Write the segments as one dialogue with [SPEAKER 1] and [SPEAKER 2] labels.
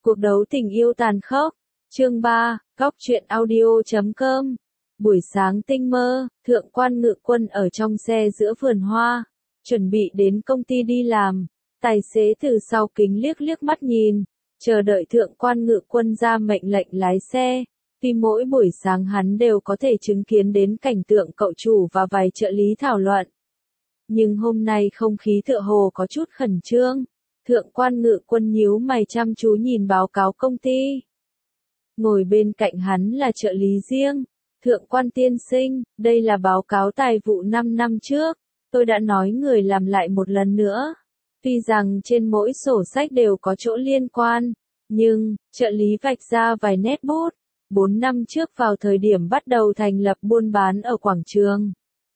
[SPEAKER 1] Cuộc đấu tình yêu tàn khốc. Chương 3, Góc truyện audio.com. Buổi sáng tinh mơ, Thượng quan Ngự Quân ở trong xe giữa vườn hoa, chuẩn bị đến công ty đi làm. Tài xế từ sau kính liếc liếc mắt nhìn, chờ đợi Thượng quan Ngự Quân ra mệnh lệnh lái xe. Vì mỗi buổi sáng hắn đều có thể chứng kiến đến cảnh tượng cậu chủ và vài trợ lý thảo luận. Nhưng hôm nay không khí tựa hồ có chút khẩn trương. Thượng quan Ngự Quân nhíu mày chăm chú nhìn báo cáo công ty. Ngồi bên cạnh hắn là trợ lý riêng. Thượng quan tiên sinh, đây là báo cáo tài vụ 5 năm trước. Tôi đã nói người làm lại một lần nữa. Tuy rằng trên mỗi sổ sách đều có chỗ liên quan, nhưng, trợ lý vạch ra vài nét bút. 4 năm trước vào thời điểm bắt đầu thành lập buôn bán ở quảng trường.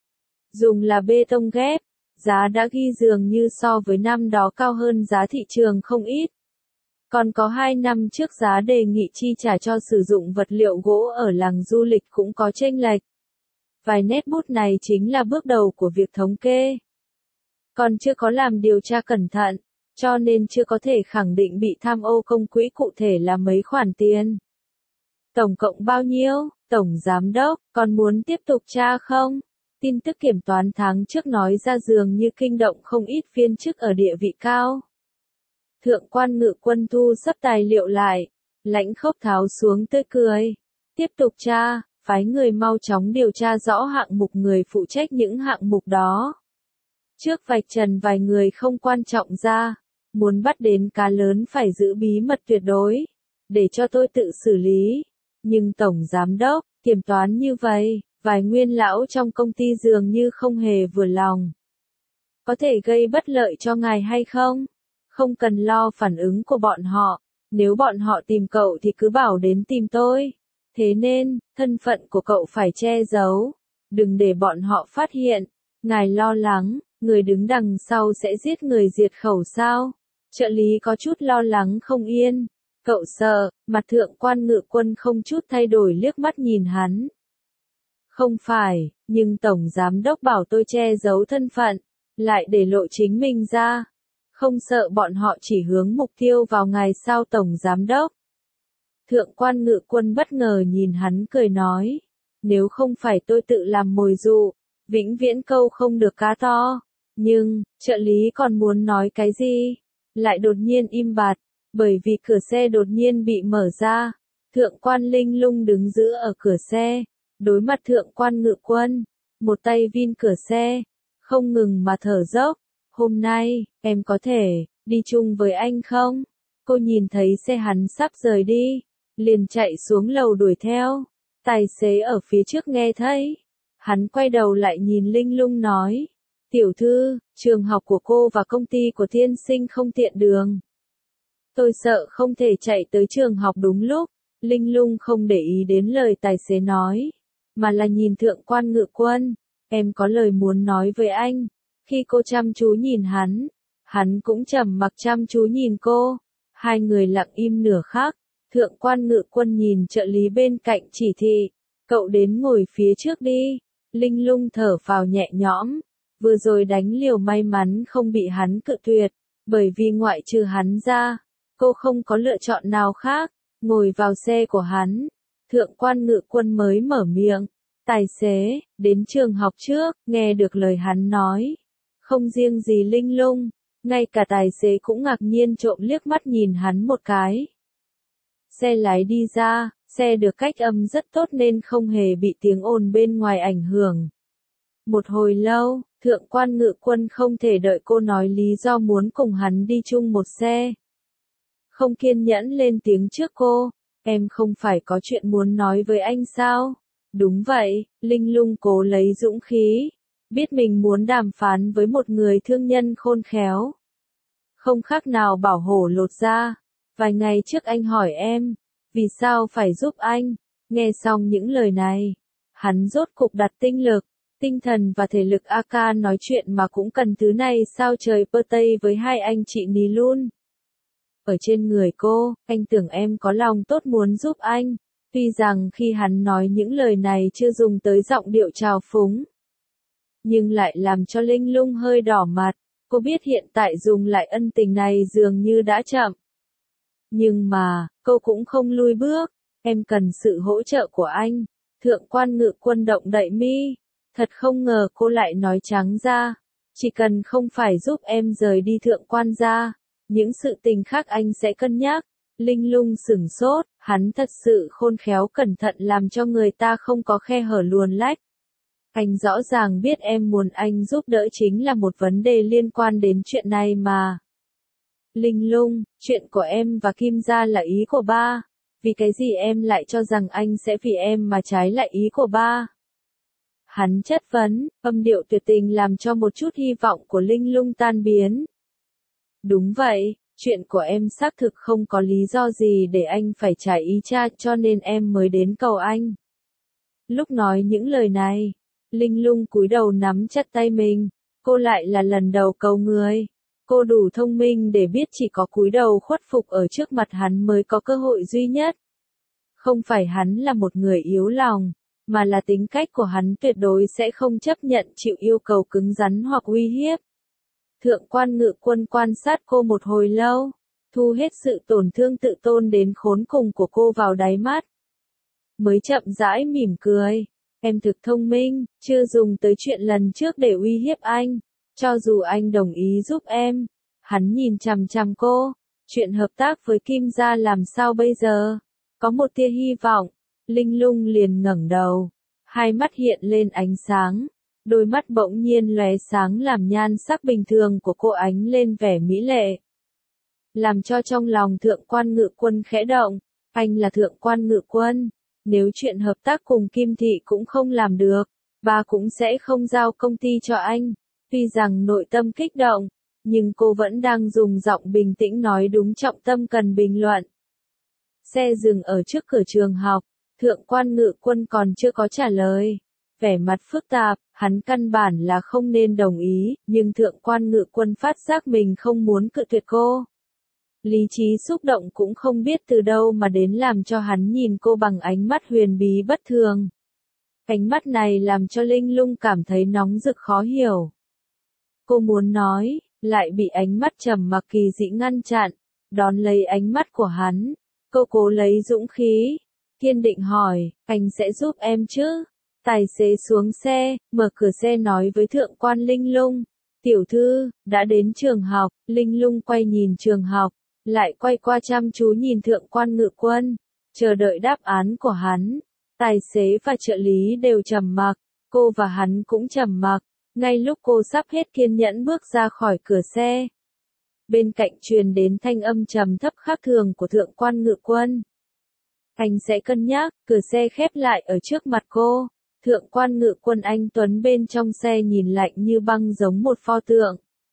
[SPEAKER 1] Dùng là bê tông ghép, giá đã ghi dường như so với năm đó cao hơn giá thị trường không ít. Còn có 2 năm trước giá đề nghị chi trả cho sử dụng vật liệu gỗ ở làng du lịch cũng có chênh lệch. Vài nét bút này chính là bước đầu của việc thống kê. Còn chưa có làm điều tra cẩn thận, cho nên chưa có thể khẳng định bị tham ô công quỹ cụ thể là mấy khoản tiền. Tổng cộng bao nhiêu, Tổng Giám Đốc, còn muốn tiếp tục tra không? Tin tức kiểm toán tháng trước nói ra dường như kinh động không ít viên chức ở địa vị cao. Thượng quan Ngự Quân thu xếp tài liệu lại, lãnh khốc tháo xuống tươi cười. Tiếp tục tra, phái người mau chóng điều tra rõ hạng mục người phụ trách những hạng mục đó. Trước vạch trần vài người không quan trọng ra, muốn bắt đến cá lớn phải giữ bí mật tuyệt đối, để cho tôi tự xử lý. Nhưng Tổng Giám Đốc, kiểm toán như vậy, vài nguyên lão trong công ty dường như không hề vừa lòng. Có thể gây bất lợi cho ngài hay không? Không cần lo phản ứng của bọn họ, nếu bọn họ tìm cậu thì cứ bảo đến tìm tôi. Thế nên, thân phận của cậu phải che giấu, đừng để bọn họ phát hiện. Ngài lo lắng, người đứng đằng sau sẽ giết người diệt khẩu sao? Trợ lý có chút lo lắng không yên. Cậu sợ, mặt Thượng quan Ngự Quân không chút thay đổi liếc mắt nhìn hắn. Không phải, nhưng Tổng Giám Đốc bảo tôi che giấu thân phận, lại để lộ chính mình ra. Không sợ bọn họ chỉ hướng mục tiêu vào ngài sao Tổng Giám Đốc? Thượng quan Ngự Quân bất ngờ nhìn hắn cười nói. Nếu không phải tôi tự làm mồi dụ, vĩnh viễn câu không được cá to. Nhưng, trợ lý còn muốn nói cái gì? Lại đột nhiên im bặt, bởi vì cửa xe đột nhiên bị mở ra. Thượng quan Linh Lung đứng giữ ở cửa xe, đối mặt Thượng quan Ngự Quân, một tay vin cửa xe, không ngừng mà thở dốc. Hôm nay, em có thể đi chung với anh không? Cô nhìn thấy xe hắn sắp rời đi, liền chạy xuống lầu đuổi theo. Tài xế ở phía trước nghe thấy, hắn quay đầu lại nhìn Linh Lung nói, tiểu thư, trường học của cô và công ty của tiên sinh không tiện đường. Tôi sợ không thể chạy tới trường học đúng lúc. Linh Lung không để ý đến lời tài xế nói, mà là nhìn Thượng quan Ngự Quân. Em có lời muốn nói với anh. Khi cô chăm chú nhìn hắn cũng trầm mặc chăm chú nhìn cô. Hai người lặng im nửa khắc. Thượng quan Ngự Quân nhìn trợ lý bên cạnh chỉ thị, cậu đến ngồi phía trước đi. Linh Lung thở phào nhẹ nhõm, vừa rồi đánh liều may mắn không bị hắn cự tuyệt, bởi vì ngoại trừ hắn ra, cô không có lựa chọn nào khác. Ngồi vào xe của hắn, Thượng quan Ngự Quân mới mở miệng. Tài xế, đến trường học trước, nghe được lời hắn nói. Không riêng gì Linh Lung, ngay cả tài xế cũng ngạc nhiên trộm liếc mắt nhìn hắn một cái. Xe lái đi ra, xe được cách âm rất tốt nên không hề bị tiếng ồn bên ngoài ảnh hưởng. Một hồi lâu, Thượng quan Ngự Quân không thể đợi cô nói lý do muốn cùng hắn đi chung một xe. Không kiên nhẫn lên tiếng trước cô, em không phải có chuyện muốn nói với anh sao? Đúng vậy, Linh Lung cố lấy dũng khí, biết mình muốn đàm phán với một người thương nhân khôn khéo. Không khác nào bảo hổ lột da. Vài ngày trước anh hỏi em, vì sao phải giúp anh? Nghe xong những lời này, hắn rốt cục đặt tinh lực, tinh thần và thể lực AK nói chuyện mà cũng cần thứ này sao trời pơ tây với hai anh chị Ní Lun. Ở trên người cô, anh tưởng em có lòng tốt muốn giúp anh. Tuy rằng khi hắn nói những lời này chưa dùng tới giọng điệu trào phúng, nhưng lại làm cho Linh Lung hơi đỏ mặt. Cô biết hiện tại dùng lại ân tình này dường như đã chậm. Nhưng mà, cô cũng không lui bước. Em cần sự hỗ trợ của anh. Thượng quan Ngự Quân động đậy mi. Thật không ngờ cô lại nói trắng ra. Chỉ cần không phải giúp em rời đi thượng quan gia, những sự tình khác anh sẽ cân nhắc. Linh Lung sửng sốt, hắn thật sự khôn khéo cẩn thận làm cho người ta không có khe hở luồn lách. Anh rõ ràng biết em muốn anh giúp đỡ chính là một vấn đề liên quan đến chuyện này mà. Linh Lung, chuyện của em và Kim gia là ý của ba. Vì cái gì em lại cho rằng anh sẽ vì em mà trái lại ý của ba? Hắn chất vấn, âm điệu tuyệt tình làm cho một chút hy vọng của Linh Lung tan biến. Đúng vậy, chuyện của em xác thực không có lý do gì để anh phải trái ý cha cho nên em mới đến cầu anh. Lúc nói những lời này, Linh Lung cúi đầu nắm chặt tay mình, cô lại là lần đầu cầu người. Cô đủ thông minh để biết chỉ có cúi đầu khuất phục ở trước mặt hắn mới có cơ hội duy nhất. Không phải hắn là một người yếu lòng, mà là tính cách của hắn tuyệt đối sẽ không chấp nhận chịu yêu cầu cứng rắn hoặc uy hiếp. Thượng quan Ngự Quân quan sát cô một hồi lâu, thu hết sự tổn thương tự tôn đến khốn cùng của cô vào đáy mắt. Mới chậm rãi mỉm cười, em thực thông minh, chưa dùng tới chuyện lần trước để uy hiếp anh, cho dù anh đồng ý giúp em. Hắn nhìn chằm chằm cô, chuyện hợp tác với Kim gia làm sao bây giờ? Có một tia hy vọng, Linh Lung liền ngẩng đầu, hai mắt hiện lên ánh sáng, đôi mắt bỗng nhiên lóe sáng làm nhan sắc bình thường của cô ánh lên vẻ mỹ lệ. Làm cho trong lòng Thượng quan Ngự Quân khẽ động, anh là Thượng quan Ngự Quân, nếu chuyện hợp tác cùng Kim thị cũng không làm được, bà cũng sẽ không giao công ty cho anh. Tuy rằng nội tâm kích động, nhưng cô vẫn đang dùng giọng bình tĩnh nói đúng trọng tâm cần bình luận. Xe dừng ở trước cửa trường học, Thượng quan Ngự Quân còn chưa có trả lời. Vẻ mặt phức tạp, hắn căn bản là không nên đồng ý, nhưng Thượng quan Ngự Quân phát giác mình không muốn cự tuyệt cô. Lý trí xúc động cũng không biết từ đâu mà đến làm cho hắn nhìn cô bằng ánh mắt huyền bí bất thường. Ánh mắt này làm cho Linh Lung cảm thấy nóng rực khó hiểu. Cô muốn nói, lại bị ánh mắt trầm mặc kỳ dị ngăn chặn, đón lấy ánh mắt của hắn. Cô cố lấy dũng khí, kiên định hỏi, anh sẽ giúp em chứ? Tài xế xuống xe, mở cửa xe nói với Thượng quan Linh Lung. Tiểu thư, đã đến trường học. Linh Lung quay nhìn trường học, lại quay qua chăm chú nhìn Thượng quan Ngự Quân, chờ đợi đáp án của hắn. Tài xế và trợ lý đều trầm mặc, cô và hắn cũng trầm mặc. Ngay lúc cô sắp hết kiên nhẫn bước ra khỏi cửa xe, bên cạnh truyền đến thanh âm trầm thấp khác thường của Thượng quan Ngự Quân. Anh sẽ cân nhắc. Cửa xe khép lại ở trước mặt cô. Thượng quan Ngự Quân anh tuấn bên trong xe nhìn lạnh như băng giống một pho tượng,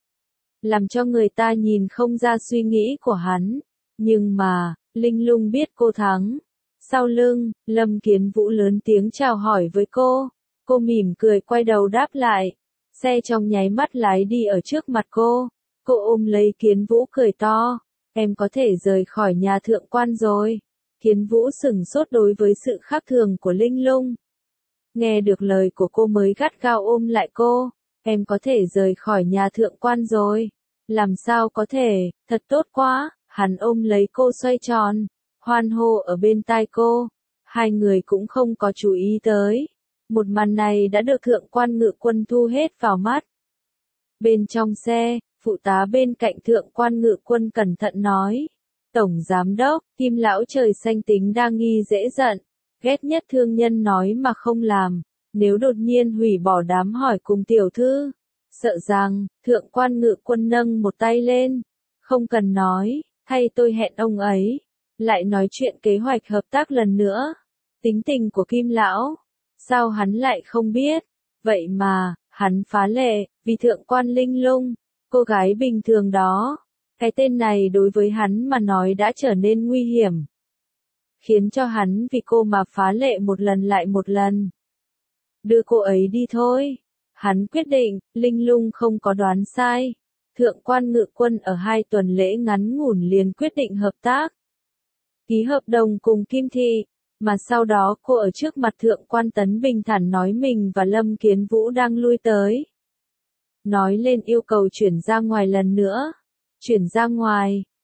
[SPEAKER 1] làm cho người ta nhìn không ra suy nghĩ của hắn. Nhưng mà, Linh Lung biết cô thắng. Sau lưng, Lâm Kiến Vũ lớn tiếng chào hỏi với cô. Cô mỉm cười quay đầu đáp lại. Xe trong nháy mắt lái đi ở trước mặt cô. Cô ôm lấy Kiến Vũ cười to. Em có thể rời khỏi nhà thượng quan rồi. Kiến Vũ sửng sốt đối với sự khác thường của Linh Lung. Nghe được lời của cô mới gắt gao ôm lại cô. Em có thể rời khỏi nhà thượng quan rồi. Làm sao có thể, thật tốt quá. Hắn ôm lấy cô xoay tròn, hoan hô ở bên tai cô. Hai người cũng không có chú ý tới. Một màn này đã được Thượng quan Ngự Quân thu hết vào mắt. Bên trong xe, phụ tá bên cạnh Thượng quan Ngự Quân cẩn thận nói. Tổng giám đốc, Kim lão trời xanh tính đa nghi dễ giận. Ghét nhất thương nhân nói mà không làm. Nếu đột nhiên hủy bỏ đám hỏi cùng tiểu thư, sợ rằng, Thượng quan Ngự Quân nâng một tay lên. Không cần nói, thay tôi hẹn ông ấy. Lại nói chuyện kế hoạch hợp tác lần nữa. Tính tình của Kim lão, sao hắn lại không biết? Vậy mà, hắn phá lệ, vì Thượng quan Linh Lung, cô gái bình thường đó. Cái tên này đối với hắn mà nói đã trở nên nguy hiểm. Khiến cho hắn vì cô mà phá lệ một lần lại một lần. Đưa cô ấy đi thôi. Hắn quyết định, Linh Lung không có đoán sai. Thượng quan Ngự Quân ở 2 tuần lễ ngắn ngủn liền quyết định hợp tác. Ký hợp đồng cùng Kim thị, mà sau đó cô ở trước mặt Thượng quan Tấn bình thản nói mình và Lâm Kiến Vũ đang lui tới. Nói lên yêu cầu chuyển ra ngoài lần nữa. Chuyển ra ngoài,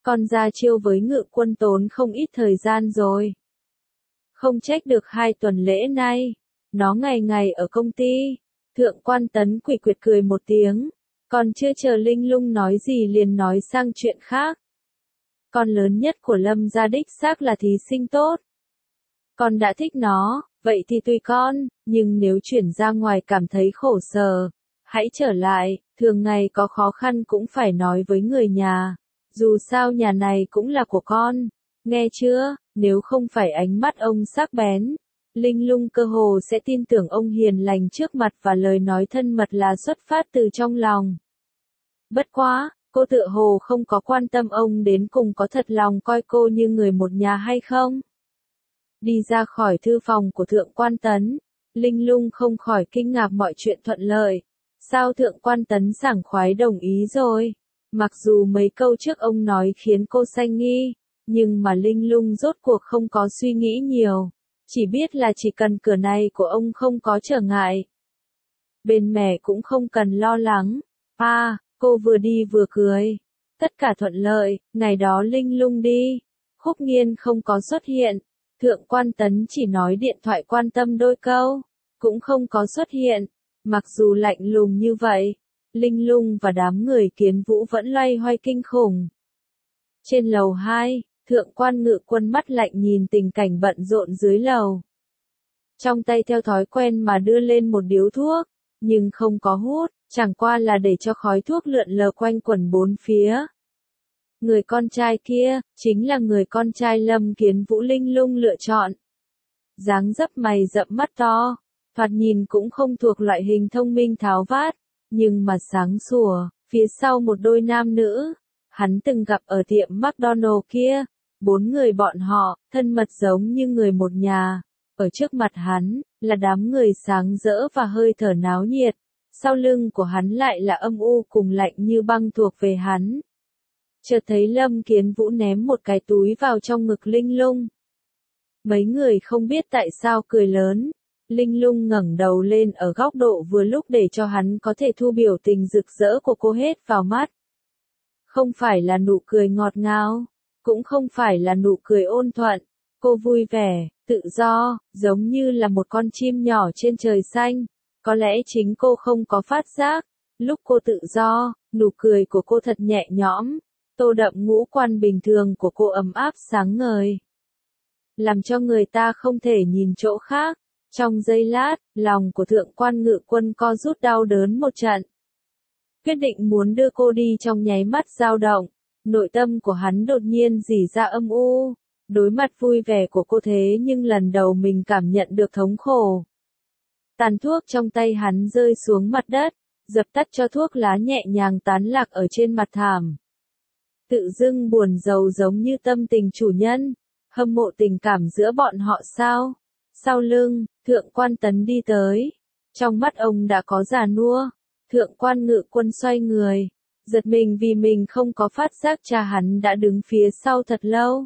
[SPEAKER 1] Con ra chiêu với Ngự Quân tốn không ít thời gian rồi. Không trách được 2 tuần lễ nay, nó ngày ngày ở công ty. Thượng quan Tấn quỷ quyệt cười một tiếng, còn chưa chờ Linh Lung nói gì liền nói sang chuyện khác. Con lớn nhất của Lâm gia đích xác là thí sinh tốt. Con đã thích nó, vậy thì tùy con, nhưng nếu chuyển ra ngoài cảm thấy khổ sở, hãy trở lại, thường ngày có khó khăn cũng phải nói với người nhà, dù sao nhà này cũng là của con, nghe chưa, nếu không phải ánh mắt ông sắc bén. Linh Lung cơ hồ sẽ tin tưởng ông hiền lành trước mặt và lời nói thân mật là xuất phát từ trong lòng. Bất quá, cô tựa hồ không có quan tâm ông đến cùng có thật lòng coi cô như người một nhà hay không. Đi ra khỏi thư phòng của Thượng quan Tấn, Linh Lung không khỏi kinh ngạc mọi chuyện thuận lợi. Sao Thượng quan Tấn sảng khoái đồng ý rồi? Mặc dù mấy câu trước ông nói khiến cô sanh nghi, nhưng mà Linh Lung rốt cuộc không có suy nghĩ nhiều. Chỉ biết là chỉ cần cửa này của ông không có trở ngại. Bên mẹ cũng không cần lo lắng. Cô vừa đi vừa cười. Tất cả thuận lợi, ngày đó Linh Lung đi. Khúc Nghiên không có xuất hiện. Thượng quan Tấn chỉ nói điện thoại quan tâm đôi câu. Cũng không có xuất hiện. Mặc dù lạnh lùng như vậy, Linh Lung và đám người Kiến Vũ vẫn loay hoay kinh khủng. Trên lầu 2, Thượng quan Ngự Quân mắt lạnh nhìn tình cảnh bận rộn dưới lầu. Trong tay theo thói quen mà đưa lên một điếu thuốc, nhưng không có hút, chẳng qua là để cho khói thuốc lượn lờ quanh quẩn bốn phía. Người con trai kia, chính là người con trai Lâm Kiến Vũ Linh Lung lựa chọn. Dáng dấp mày rậm mắt to, thoạt nhìn cũng không thuộc loại hình thông minh tháo vát, nhưng mà sáng sủa, phía sau một đôi nam nữ. Hắn từng gặp ở tiệm McDonald kia, 4 người bọn họ, thân mật giống như người một nhà. Ở trước mặt hắn, là đám người sáng rỡ và hơi thở náo nhiệt. Sau lưng của hắn lại là âm u cùng lạnh như băng thuộc về hắn. Chợt thấy Lâm Kiến Vũ ném một cái túi vào trong ngực Linh Lung. Mấy người không biết tại sao cười lớn. Linh Lung ngẩng đầu lên ở góc độ vừa lúc để cho hắn có thể thu biểu tình rực rỡ của cô hết vào mắt. Không phải là nụ cười ngọt ngào, cũng không phải là nụ cười ôn thuận. Cô vui vẻ, tự do, giống như là một con chim nhỏ trên trời xanh. Có lẽ chính cô không có phát giác. Lúc cô tự do, nụ cười của cô thật nhẹ nhõm. Tô đậm ngũ quan bình thường của cô ấm áp sáng ngời. Làm cho người ta không thể nhìn chỗ khác. Trong giây lát, lòng của Thượng quan Ngự Quân co rút đau đớn một trận. Quyết định muốn đưa cô đi trong nháy mắt dao động. Nội tâm của hắn đột nhiên rỉ ra âm u. Đối mặt vui vẻ của cô thế nhưng lần đầu mình cảm nhận được thống khổ. Tàn thuốc trong tay hắn rơi xuống mặt đất, dập tắt cho thuốc lá nhẹ nhàng tán lạc ở trên mặt thảm. Tự dưng buồn rầu giống như tâm tình chủ nhân, hâm mộ tình cảm giữa bọn họ sao? Sau lưng, Thượng quan Tấn đi tới. Trong mắt ông đã có già nua. Thượng quan Ngự Quân xoay người, giật mình vì mình không có phát giác cha hắn đã đứng phía sau thật lâu.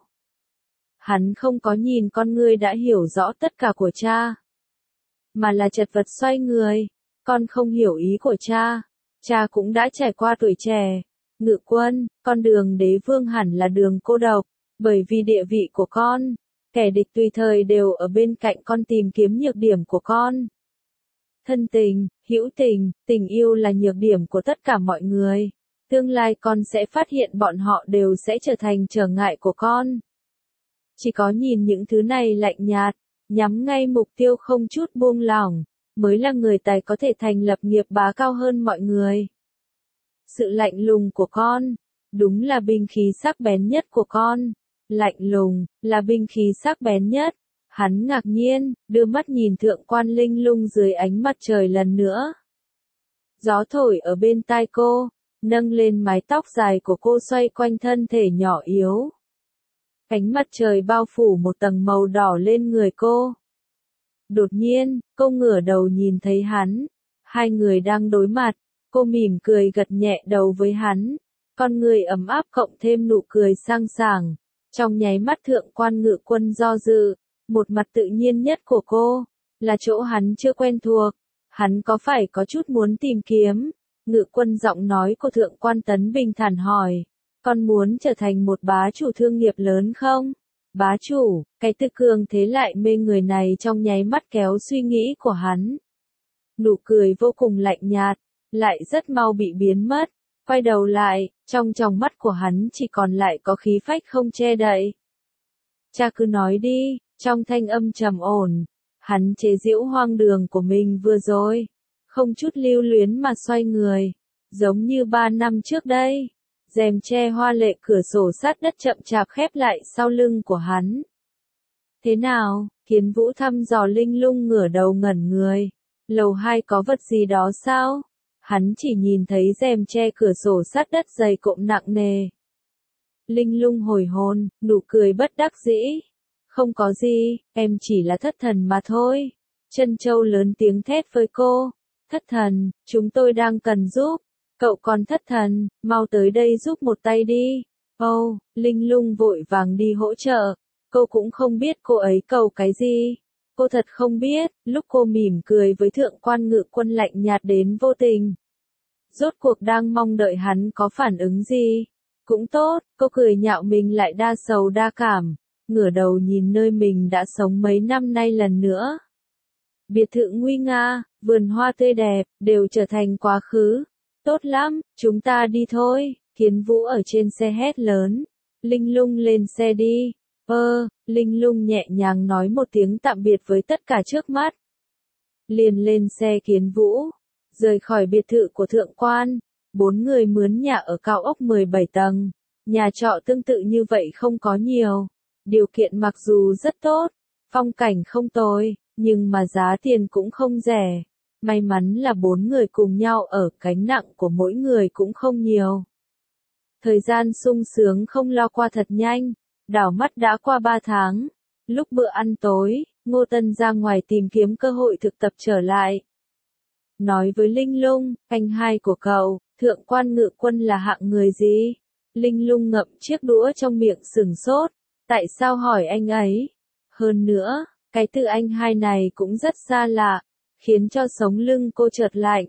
[SPEAKER 1] Hắn không có nhìn con ngươi đã hiểu rõ tất cả của cha, mà là chật vật xoay người. Con không hiểu ý của cha. Cha cũng đã trải qua tuổi trẻ. Ngự Quân, con đường đế vương hẳn là đường cô độc, bởi vì địa vị của con, kẻ địch tùy thời đều ở bên cạnh con tìm kiếm nhược điểm của con. Thân tình, hữu tình, tình yêu là nhược điểm của tất cả mọi người. Tương lai con sẽ phát hiện bọn họ đều sẽ trở thành trở ngại của con. Chỉ có nhìn những thứ này lạnh nhạt, nhắm ngay mục tiêu không chút buông lỏng, mới là người tài có thể thành lập nghiệp bá cao hơn mọi người. Sự lạnh lùng của con, đúng là binh khí sắc bén nhất của con. Lạnh lùng, là binh khí sắc bén nhất. Hắn ngạc nhiên, đưa mắt nhìn Thượng quan Linh Lung dưới ánh mặt trời lần nữa. Gió thổi ở bên tai cô, nâng lên mái tóc dài của cô xoay quanh thân thể nhỏ yếu. Ánh mặt trời bao phủ một tầng màu đỏ lên người cô. Đột nhiên, cô ngửa đầu nhìn thấy hắn. Hai người đang đối mặt, cô mỉm cười gật nhẹ đầu với hắn. Con người ấm áp cộng thêm nụ cười sang sảng. Trong nháy mắt Thượng quan Ngự Quân do dự. Một mặt tự nhiên nhất của cô, là chỗ hắn chưa quen thuộc. Hắn có phải có chút muốn tìm kiếm? Ngự Quân giọng nói của Thượng quan Tấn bình thản hỏi. Con muốn trở thành một bá chủ thương nghiệp lớn không? Bá chủ, cái từ cường thế lại mê người này trong nháy mắt kéo suy nghĩ của hắn. Nụ cười vô cùng lạnh nhạt, lại rất mau bị biến mất. Quay đầu lại, trong tròng mắt của hắn chỉ còn lại có khí phách không che đậy. Cha cứ nói đi, trong thanh âm trầm ổn. Hắn chế giễu hoang đường của mình vừa rồi. Không chút lưu luyến mà xoay người. Giống như 3 năm trước đây. Rèm che hoa lệ cửa sổ sát đất chậm chạp khép lại sau lưng của hắn. Thế nào? Kiến Vũ thăm dò Linh Lung ngửa đầu ngẩn người. Lầu 2 có vật gì đó sao? Hắn chỉ nhìn thấy rèm che cửa sổ sát đất dày cộm nặng nề. Linh Lung hồi hồn, nụ cười bất đắc dĩ. Không có gì, em chỉ là thất thần mà thôi. Trân Châu lớn tiếng thét với cô. Thất thần, chúng tôi đang cần giúp. Cậu còn thất thần, mau tới đây giúp một tay đi. Ồ, Linh Lung vội vàng đi hỗ trợ. Cô cũng không biết cô ấy cầu cái gì. Cô thật không biết, lúc cô mỉm cười với thượng quan Ngự Quân lạnh nhạt đến vô tình. Rốt cuộc đang mong đợi hắn có phản ứng gì. Cũng tốt, cô cười nhạo mình lại đa sầu đa cảm. Ngửa đầu nhìn nơi mình đã sống mấy năm nay lần nữa. Biệt thự nguy nga, vườn hoa tươi đẹp, đều trở thành quá khứ. Tốt lắm, chúng ta đi thôi. Kiến Vũ ở trên xe hét lớn. Linh Lung lên xe đi. Linh Lung nhẹ nhàng nói một tiếng tạm biệt với tất cả trước mắt. Liền lên xe Kiến Vũ. Rời khỏi biệt thự của thượng quan. 4 người mướn nhà ở cao ốc 17 tầng. Nhà trọ tương tự như vậy không có nhiều. Điều kiện mặc dù rất tốt. Phong cảnh không tồi. Nhưng mà giá tiền cũng không rẻ. May mắn là 4 người cùng nhau ở, gánh nặng của mỗi người cũng không nhiều. Thời gian sung sướng không lo qua thật nhanh. Đảo mắt đã qua 3 tháng. Lúc bữa ăn tối, Ngô Tân ra ngoài tìm kiếm cơ hội thực tập trở lại. Nói với Linh Lung, anh hai của cậu, thượng quan Ngự Quân là hạng người gì? Linh Lung ngậm chiếc đũa trong miệng sửng sốt. Tại sao hỏi anh ấy? Hơn nữa, cái từ anh hai này cũng rất xa lạ, khiến cho sống lưng cô chợt lạnh.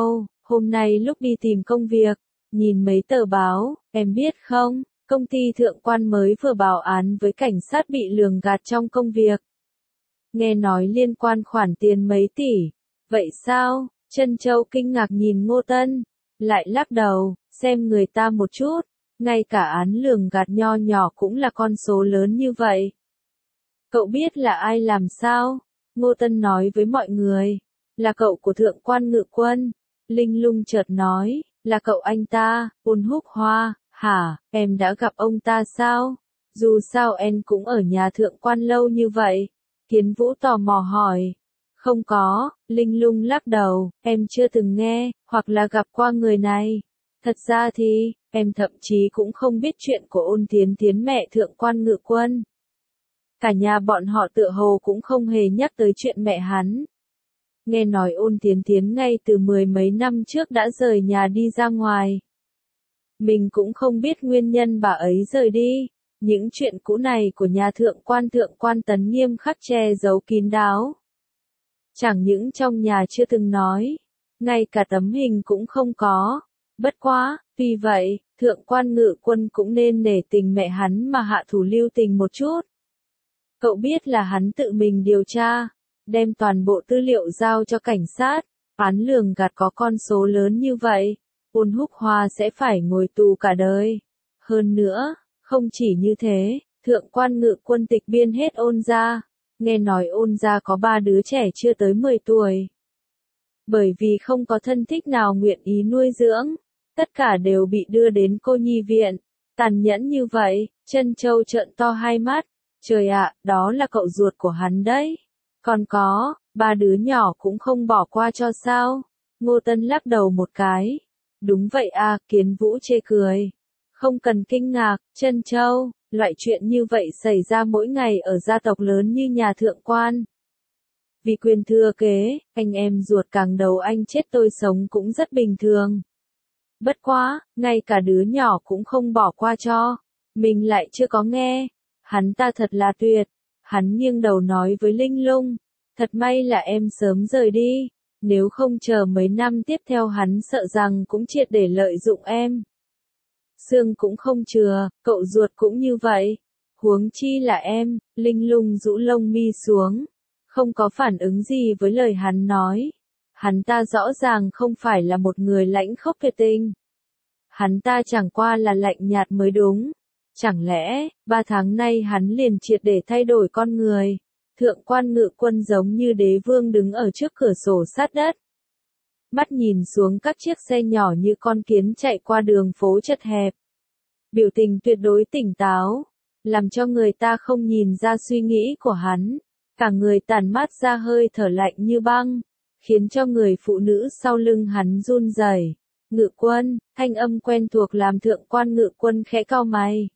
[SPEAKER 1] Hôm nay lúc đi tìm công việc, nhìn mấy tờ báo, em biết không, công ty thượng quan mới vừa báo án với cảnh sát bị lường gạt trong công việc. Nghe nói liên quan khoản tiền mấy tỷ. Vậy sao? Trân Châu kinh ngạc nhìn Ngô Tân, lại lắc đầu, xem người ta một chút, ngay cả án lường gạt nho nhỏ cũng là con số lớn như vậy. Cậu biết là ai làm sao? Ngô Tân nói với mọi người, là cậu của thượng quan Ngự Quân. Linh Lung chợt nói, là cậu anh ta, Ôn Húc Hoa, hả, em đã gặp ông ta sao? Dù sao em cũng ở nhà thượng quan lâu như vậy. Kiến Vũ tò mò hỏi. Không có, Linh Lung lắc đầu, em chưa từng nghe, hoặc là gặp qua người này. Thật ra thì, em thậm chí cũng không biết chuyện của Ôn Thiến Thiến mẹ thượng quan Ngự Quân. Cả nhà bọn họ tựa hồ cũng không hề nhắc tới chuyện mẹ hắn. Nghe nói Ôn Thiến Thiến ngay từ 10 mấy năm trước đã rời nhà đi ra ngoài. Mình cũng không biết nguyên nhân bà ấy rời đi. Những chuyện cũ này của nhà thượng quan Tấn nghiêm khắc che giấu kín đáo. Chẳng những trong nhà chưa từng nói, ngay cả tấm hình cũng không có. Bất quá, vì vậy, thượng quan Ngự Quân cũng nên nể tình mẹ hắn mà hạ thủ lưu tình một chút. Cậu biết là hắn tự mình điều tra, đem toàn bộ tư liệu giao cho cảnh sát, án lường gạt có con số lớn như vậy, Ôn Húc Hoa sẽ phải ngồi tù cả đời. Hơn nữa, không chỉ như thế, thượng quan Ngự Quân tịch biên hết Ôn gia, nghe nói Ôn gia có 3 đứa trẻ chưa tới 10 tuổi. Bởi vì không có thân thích nào nguyện ý nuôi dưỡng, tất cả đều bị đưa đến cô nhi viện. Tàn nhẫn như vậy, Trân Châu trợn to hai mắt. Trời ạ, đó là cậu ruột của hắn đấy. Còn có, 3 đứa nhỏ cũng không bỏ qua cho sao? Ngô Tân lắc đầu một cái. Đúng vậy à, Kiến Vũ chê cười. Không cần kinh ngạc, Trân Châu, loại chuyện như vậy xảy ra mỗi ngày ở gia tộc lớn như nhà thượng quan. Vì quyền thừa kế, anh em ruột càng đầu anh chết tôi sống cũng rất bình thường. Bất quá, ngay cả đứa nhỏ cũng không bỏ qua cho. Mình lại chưa có nghe. Hắn ta thật là tuyệt. Hắn nghiêng đầu nói với Linh Lung. Thật may là em sớm rời đi. Nếu không chờ mấy năm tiếp theo hắn sợ rằng cũng triệt để lợi dụng em. xương cũng không chừa, cậu ruột cũng như vậy. Huống chi là em, Linh Lung rũ lông mi xuống, không có phản ứng gì với lời hắn nói. Hắn ta rõ ràng không phải là một người lãnh khốc tuyệt tình. Hắn ta chẳng qua là lạnh nhạt mới đúng. Chẳng lẽ, 3 tháng nay hắn liền triệt để thay đổi con người? Thượng quan Ngự Quân giống như đế vương đứng ở trước cửa sổ sát đất. Mắt nhìn xuống các chiếc xe nhỏ như con kiến chạy qua đường phố chật hẹp. Biểu tình tuyệt đối tỉnh táo, làm cho người ta không nhìn ra suy nghĩ của hắn. Cả người tản mát ra hơi thở lạnh như băng, khiến cho người phụ nữ sau lưng hắn run rẩy. Ngự Quân, thanh âm quen thuộc làm Thượng quan Ngự Quân khẽ cau mày.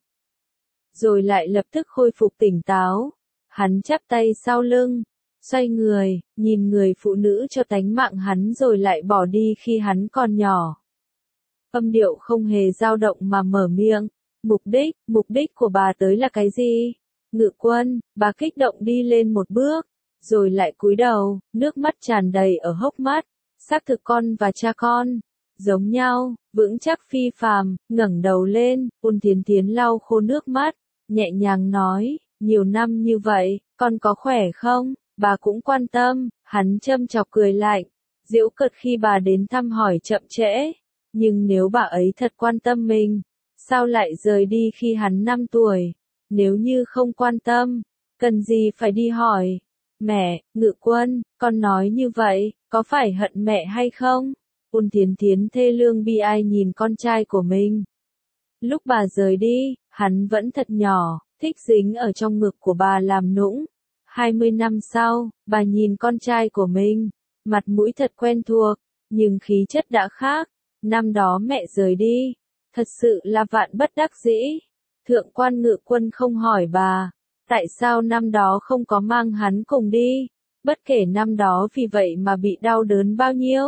[SPEAKER 1] Rồi lại lập tức khôi phục tỉnh táo. Hắn chắp tay sau lưng, xoay người, nhìn người phụ nữ cho tánh mạng hắn rồi lại bỏ đi khi hắn còn nhỏ. Âm điệu không hề dao động mà mở miệng. Mục đích của bà tới là cái gì? Ngự Quân, bà kích động đi lên một bước, rồi lại cúi đầu, nước mắt tràn đầy ở hốc mắt. Xác thực con và cha con giống nhau, vững chắc phi phàm. Ngẩng đầu lên, Ôn Thiến Thiến lau khô nước mắt, nhẹ nhàng nói, nhiều năm như vậy, con có khỏe không? Bà cũng quan tâm. Hắn châm chọc cười lạnh, giễu cợt khi bà đến thăm hỏi chậm trễ. Nhưng nếu bà ấy thật quan tâm mình, sao lại rời đi khi hắn 5 tuổi? Nếu như không quan tâm, cần gì phải đi hỏi? Mẹ, Ngự Quân, con nói như vậy, có phải hận mẹ hay không? Ôn Thiến Thiến thê lương bi ai nhìn con trai của mình. Lúc bà rời đi, hắn vẫn thật nhỏ, thích dính ở trong ngực của bà làm nũng. 20 năm sau, bà nhìn con trai của mình, mặt mũi thật quen thuộc, nhưng khí chất đã khác. Năm đó mẹ rời đi, thật sự là vạn bất đắc dĩ. Thượng quan Ngự Quân không hỏi bà, tại sao năm đó không có mang hắn cùng đi, bất kể năm đó vì vậy mà bị đau đớn bao nhiêu.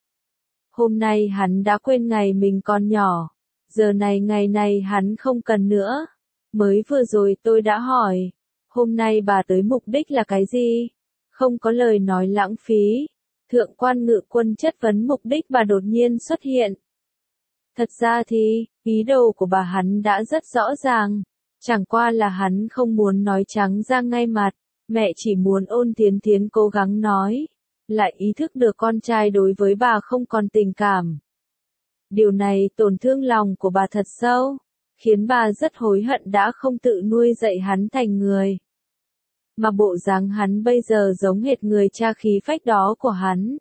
[SPEAKER 1] Hôm nay hắn đã quên ngày mình còn nhỏ, giờ này ngày này hắn không cần nữa. Mới vừa rồi tôi đã hỏi, hôm nay bà tới mục đích là cái gì? Không có lời nói lãng phí. Thượng quan Ngự Quân chất vấn mục đích bà đột nhiên xuất hiện. Thật ra thì, ý đồ của bà hắn đã rất rõ ràng. Chẳng qua là hắn không muốn nói trắng ra ngay mặt. Mẹ chỉ muốn Ôn Thiến Thiến cố gắng nói. Lại ý thức được con trai đối với bà không còn tình cảm. Điều này tổn thương lòng của bà thật sâu, khiến bà rất hối hận đã không tự nuôi dạy hắn thành người. Mà bộ dáng hắn bây giờ giống hệt người cha khí phách đó của hắn.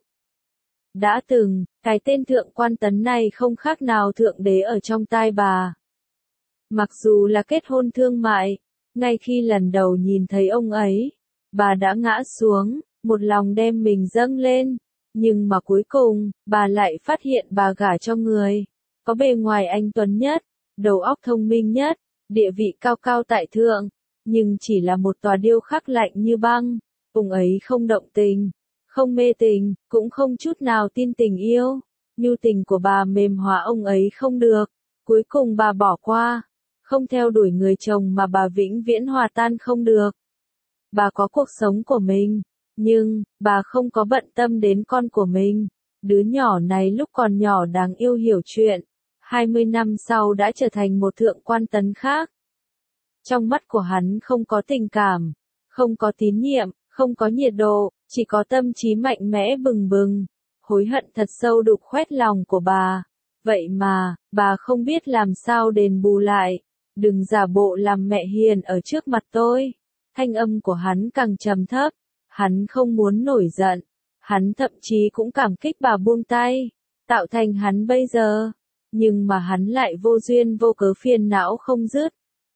[SPEAKER 1] Đã từng, cái tên Thượng quan Tấn này không khác nào thượng đế ở trong tai bà. Mặc dù là kết hôn thương mại, ngay khi lần đầu nhìn thấy ông ấy, bà đã ngã xuống, một lòng đem mình dâng lên. Nhưng mà cuối cùng, bà lại phát hiện bà gả cho người có bề ngoài anh tuấn nhất, đầu óc thông minh nhất, địa vị cao cao tại thượng, nhưng chỉ là một tòa điêu khắc lạnh như băng. Ông ấy không động tình, không mê tình, cũng không chút nào tin tình yêu. Nhu tình của bà mềm hóa ông ấy không được. Cuối cùng bà bỏ qua, không theo đuổi người chồng mà bà vĩnh viễn hòa tan không được. Bà có cuộc sống của mình, nhưng bà không có bận tâm đến con của mình. Đứa nhỏ này lúc còn nhỏ đáng yêu hiểu chuyện, 20 năm sau đã trở thành một Thượng quan Tấn khác. Trong mắt của hắn không có tình cảm, không có tín nhiệm, không có nhiệt độ, chỉ có tâm trí mạnh mẽ bừng bừng. Hối hận thật sâu đục khoét lòng của bà. Vậy mà, bà không biết làm sao đền bù lại. Đừng giả bộ làm mẹ hiền ở trước mặt tôi. Thanh âm của hắn càng trầm thấp. Hắn không muốn nổi giận. Hắn thậm chí cũng cảm kích bà buông tay, tạo thành hắn bây giờ. Nhưng mà hắn lại vô duyên vô cớ phiền não không dứt.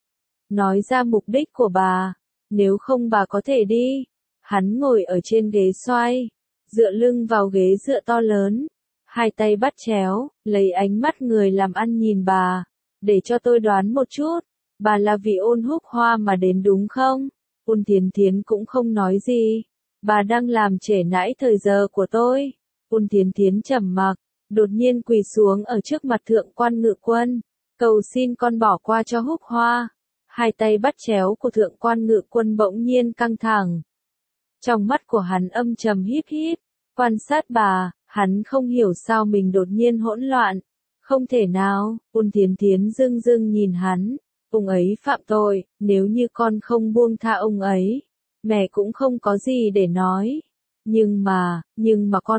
[SPEAKER 1] Nói ra mục đích của bà, nếu không bà có thể đi. Hắn ngồi ở trên ghế xoay, dựa lưng vào ghế dựa to lớn, hai tay bắt chéo, lấy ánh mắt người làm ăn nhìn bà. Để cho tôi đoán một chút, bà là vì Ôn Húc Hoa mà đến đúng không? Ôn Thiến Thiến cũng không nói gì. Bà đang làm trễ nãi thời giờ của tôi. Ôn Thiến Thiến trầm mặc, đột nhiên quỳ xuống ở trước mặt Thượng quan Ngự Quân. Cầu xin con bỏ qua cho Húc Hoa. Hai tay bắt chéo của Thượng quan Ngự Quân bỗng nhiên căng thẳng. Trong mắt của hắn âm trầm híp híp, quan sát bà, hắn không hiểu sao mình đột nhiên hỗn loạn. Không thể nào, Ôn Thiến Thiến dưng dưng nhìn hắn, ông ấy phạm tội, nếu như con không buông tha ông ấy, mẹ cũng không có gì để nói. Nhưng mà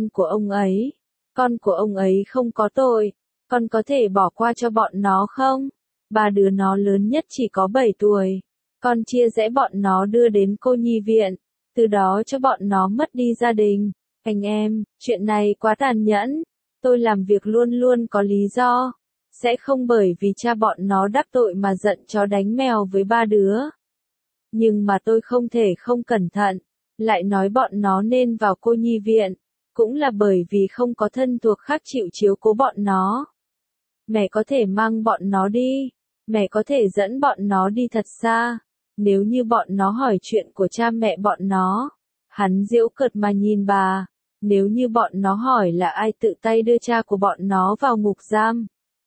[SPEAKER 1] con của ông ấy không có tội, con có thể bỏ qua cho bọn nó không? Ba đứa nó lớn nhất chỉ có 7 tuổi, con chia rẽ bọn nó đưa đến cô nhi viện, từ đó cho bọn nó mất đi gia đình. Anh em, chuyện này quá tàn nhẫn, tôi làm việc luôn luôn có lý do, sẽ không bởi vì cha bọn nó đắc tội mà giận chó đánh mèo với ba đứa. Nhưng mà tôi không thể không cẩn thận, lại nói bọn nó nên vào cô nhi viện, cũng là bởi vì không có thân thuộc khác chịu chiếu cố bọn nó. Mẹ có thể mang bọn nó đi, mẹ có thể dẫn bọn nó đi thật xa, nếu như bọn nó hỏi chuyện của cha mẹ bọn nó. Hắn giễu cợt mà nhìn bà, nếu như bọn nó hỏi là ai tự tay đưa cha của bọn nó vào ngục giam,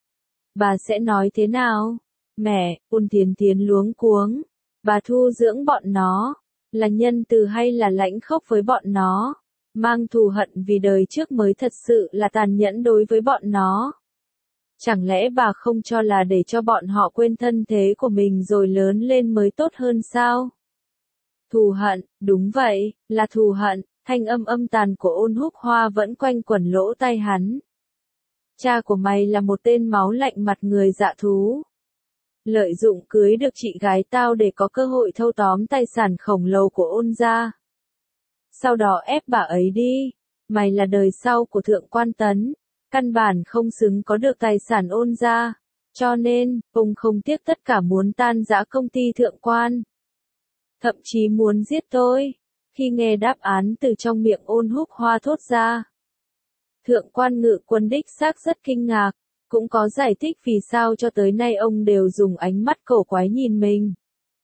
[SPEAKER 1] bà sẽ nói thế nào? Mẹ, Ôn Thiến Thiến luống cuống, bà thu dưỡng bọn nó, là nhân từ hay là lãnh khốc với bọn nó? Mang thù hận vì đời trước mới thật sự là tàn nhẫn đối với bọn nó. Chẳng lẽ bà không cho là để cho bọn họ quên thân thế của mình rồi lớn lên mới tốt hơn sao? Thù hận, đúng vậy, là thù hận, thanh âm âm tàn của Ôn Húc Hoa vẫn quanh quẩn lỗ tai hắn. Cha của mày là một tên máu lạnh mặt người dạ thú. Lợi dụng cưới được chị gái tao để có cơ hội thâu tóm tài sản khổng lồ của Ôn gia. Sau đó ép bà ấy đi, mày là đời sau của Thượng Quan Tấn, căn bản không xứng có được tài sản Ôn gia, cho nên, ông không tiếc tất cả muốn tan rã công ty Thượng Quan. Thậm chí muốn giết tôi. Khi nghe đáp án từ trong miệng Ôn Húc Hoa thốt ra, Thượng Quan Ngự Quân đích xác rất kinh ngạc, cũng có giải thích vì sao cho tới nay ông đều dùng ánh mắt cổ quái nhìn mình.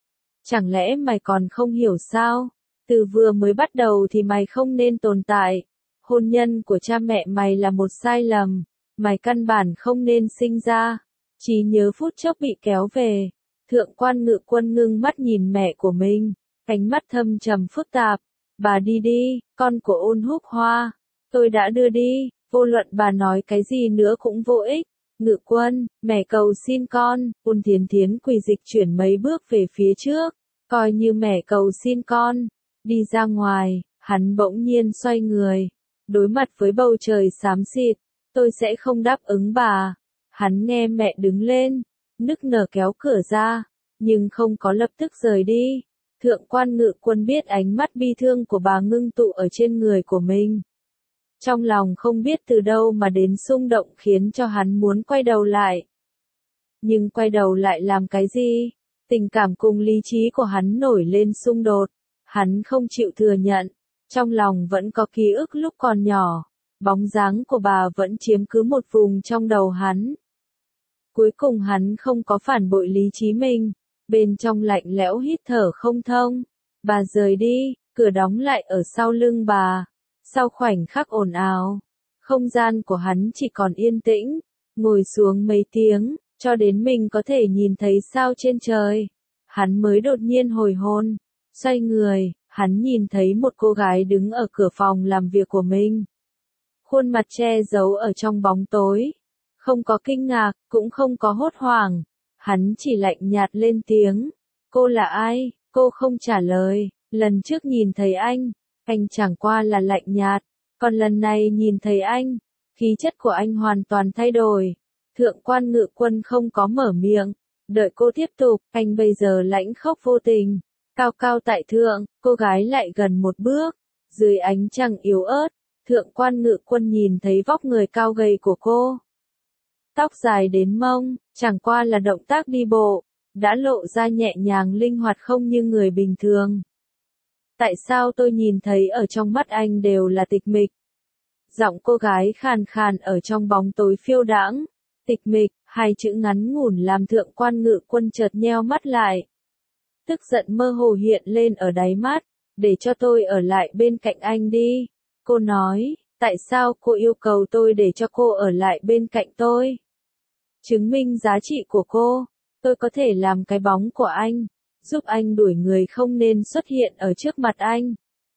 [SPEAKER 1] Chẳng lẽ mày còn không hiểu sao? Từ vừa mới bắt đầu thì mày không nên tồn tại. Hôn nhân của cha mẹ mày là một sai lầm, mày căn bản không nên sinh ra. Trí nhớ phút chốc bị kéo về. Thượng Quan Ngự Quân ngưng mắt nhìn mẹ của mình, ánh mắt thâm trầm phức tạp. Bà đi đi, con của Ôn Húc Hoa. Tôi đã đưa đi, vô luận bà nói cái gì nữa cũng vô ích. Ngự Quân, mẹ cầu xin con. Ôn Thiến Thiến quỳ dịch chuyển mấy bước về phía trước, coi như mẹ cầu xin con. Đi ra ngoài, hắn bỗng nhiên xoay người, đối mặt với bầu trời xám xịt. Tôi sẽ không đáp ứng bà. Hắn nghe mẹ đứng lên, nức nở kéo cửa ra, nhưng không có lập tức rời đi. Thượng Quan Ngự Quân biết ánh mắt bi thương của bà ngưng tụ ở trên người của mình. Trong lòng không biết từ đâu mà đến xung động khiến cho hắn muốn quay đầu lại. Nhưng quay đầu lại làm cái gì? Tình cảm cùng lý trí của hắn nổi lên xung đột. Hắn không chịu thừa nhận. Trong lòng vẫn có ký ức lúc còn nhỏ. Bóng dáng của bà vẫn chiếm cứ một vùng trong đầu hắn. Cuối cùng hắn không có phản bội lý trí mình. Bên trong lạnh lẽo hít thở không thông. Bà rời đi, cửa đóng lại ở sau lưng bà. Sau khoảnh khắc ồn ào, không gian của hắn chỉ còn yên tĩnh, ngồi xuống mấy tiếng, cho đến mình có thể nhìn thấy sao trên trời. Hắn mới đột nhiên hồi hồn, xoay người, hắn nhìn thấy một cô gái đứng ở cửa phòng làm việc của mình. Khuôn mặt che giấu ở trong bóng tối, không có kinh ngạc, cũng không có hốt hoảng, hắn chỉ lạnh nhạt lên tiếng. Cô là ai? Cô không trả lời. Lần trước nhìn thấy anh chẳng qua là lạnh nhạt, còn lần này nhìn thấy anh, khí chất của anh hoàn toàn thay đổi. Thượng Quan Ngự Quân không có mở miệng, đợi cô tiếp tục, anh bây giờ lãnh khốc vô tình, cao cao tại thượng. Cô gái lại gần một bước, dưới ánh trăng yếu ớt, Thượng Quan Ngự Quân nhìn thấy vóc người cao gầy của cô. Tóc dài đến mông, chẳng qua là động tác đi bộ, đã lộ ra nhẹ nhàng linh hoạt không như người bình thường. Tại sao tôi nhìn thấy ở trong mắt anh đều là tịch mịch? Giọng cô gái khàn khàn ở trong bóng tối phiêu đãng. Tịch mịch, hai chữ ngắn ngủn làm Thượng Quan Ngự Quân chợt nheo mắt lại. Tức giận mơ hồ hiện lên ở đáy mắt. Để cho tôi ở lại bên cạnh anh đi. Cô nói, tại sao cô yêu cầu tôi để cho cô ở lại bên cạnh tôi? Chứng minh giá trị của cô, tôi có thể làm cái bóng của anh. Giúp anh đuổi người không nên xuất hiện ở trước mặt anh.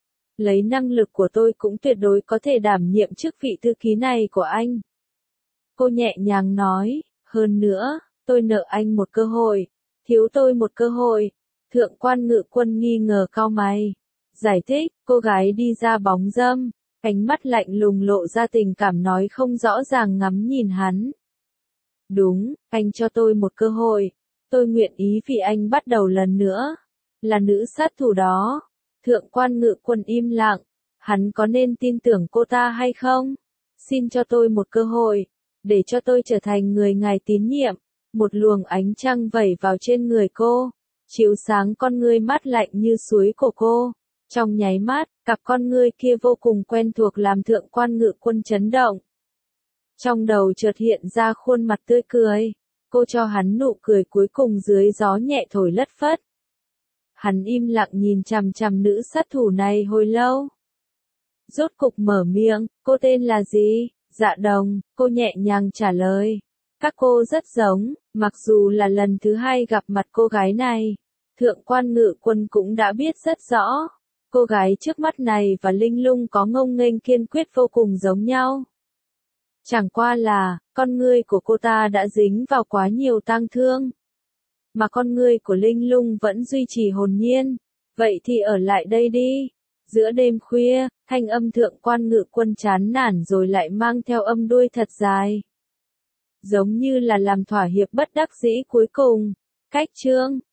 [SPEAKER 1] Lấy năng lực của tôi cũng tuyệt đối có thể đảm nhiệm chức vị thư ký này của anh. cô nhẹ nhàng nói, hơn nữa, tôi nợ anh một cơ hội, thiếu tôi một cơ hội. Thượng quan Ngự Quân nghi ngờ cau mày. Giải thích, cô gái đi ra bóng râm, ánh mắt lạnh lùng lộ ra tình cảm nói không rõ ràng ngắm nhìn hắn. Đúng, anh cho tôi một cơ hội, tôi nguyện ý vì anh bắt đầu lần nữa. Là nữ sát thủ đó. Thượng quan Ngự Quân im lặng, hắn có nên tin tưởng cô ta hay không? Xin cho tôi một cơ hội, để cho tôi trở thành người ngài tín nhiệm. Một luồng ánh trăng vẩy vào trên người cô, chiếu sáng con ngươi mát lạnh như suối của cô. Trong nháy mắt, cặp con ngươi kia vô cùng quen thuộc làm Thượng quan Ngự Quân chấn động. Trong đầu chợt hiện ra khuôn mặt tươi cười, cô cho hắn nụ cười cuối cùng dưới gió nhẹ thổi lất phất. Hắn im lặng nhìn chằm chằm nữ sát thủ này hồi lâu. Rốt cục mở miệng, cô tên là gì? Dạ Đồng, cô nhẹ nhàng trả lời. Các cô rất giống, mặc dù là lần thứ hai gặp mặt cô gái này. Thượng quan Ngự Quân cũng đã biết rất rõ. Cô gái trước mắt này và Linh Lung có ngông nghênh kiên quyết vô cùng giống nhau. Chẳng qua là, con ngươi của cô ta đã dính vào quá nhiều tang thương. Mà con ngươi của Linh Lung vẫn duy trì hồn nhiên. Vậy thì ở lại đây đi. Giữa đêm khuya, thanh âm Thượng quan Ngự Quân chán nản rồi lại mang theo âm đuôi thật dài. Giống như là làm thỏa hiệp bất đắc dĩ cuối cùng. Cách chương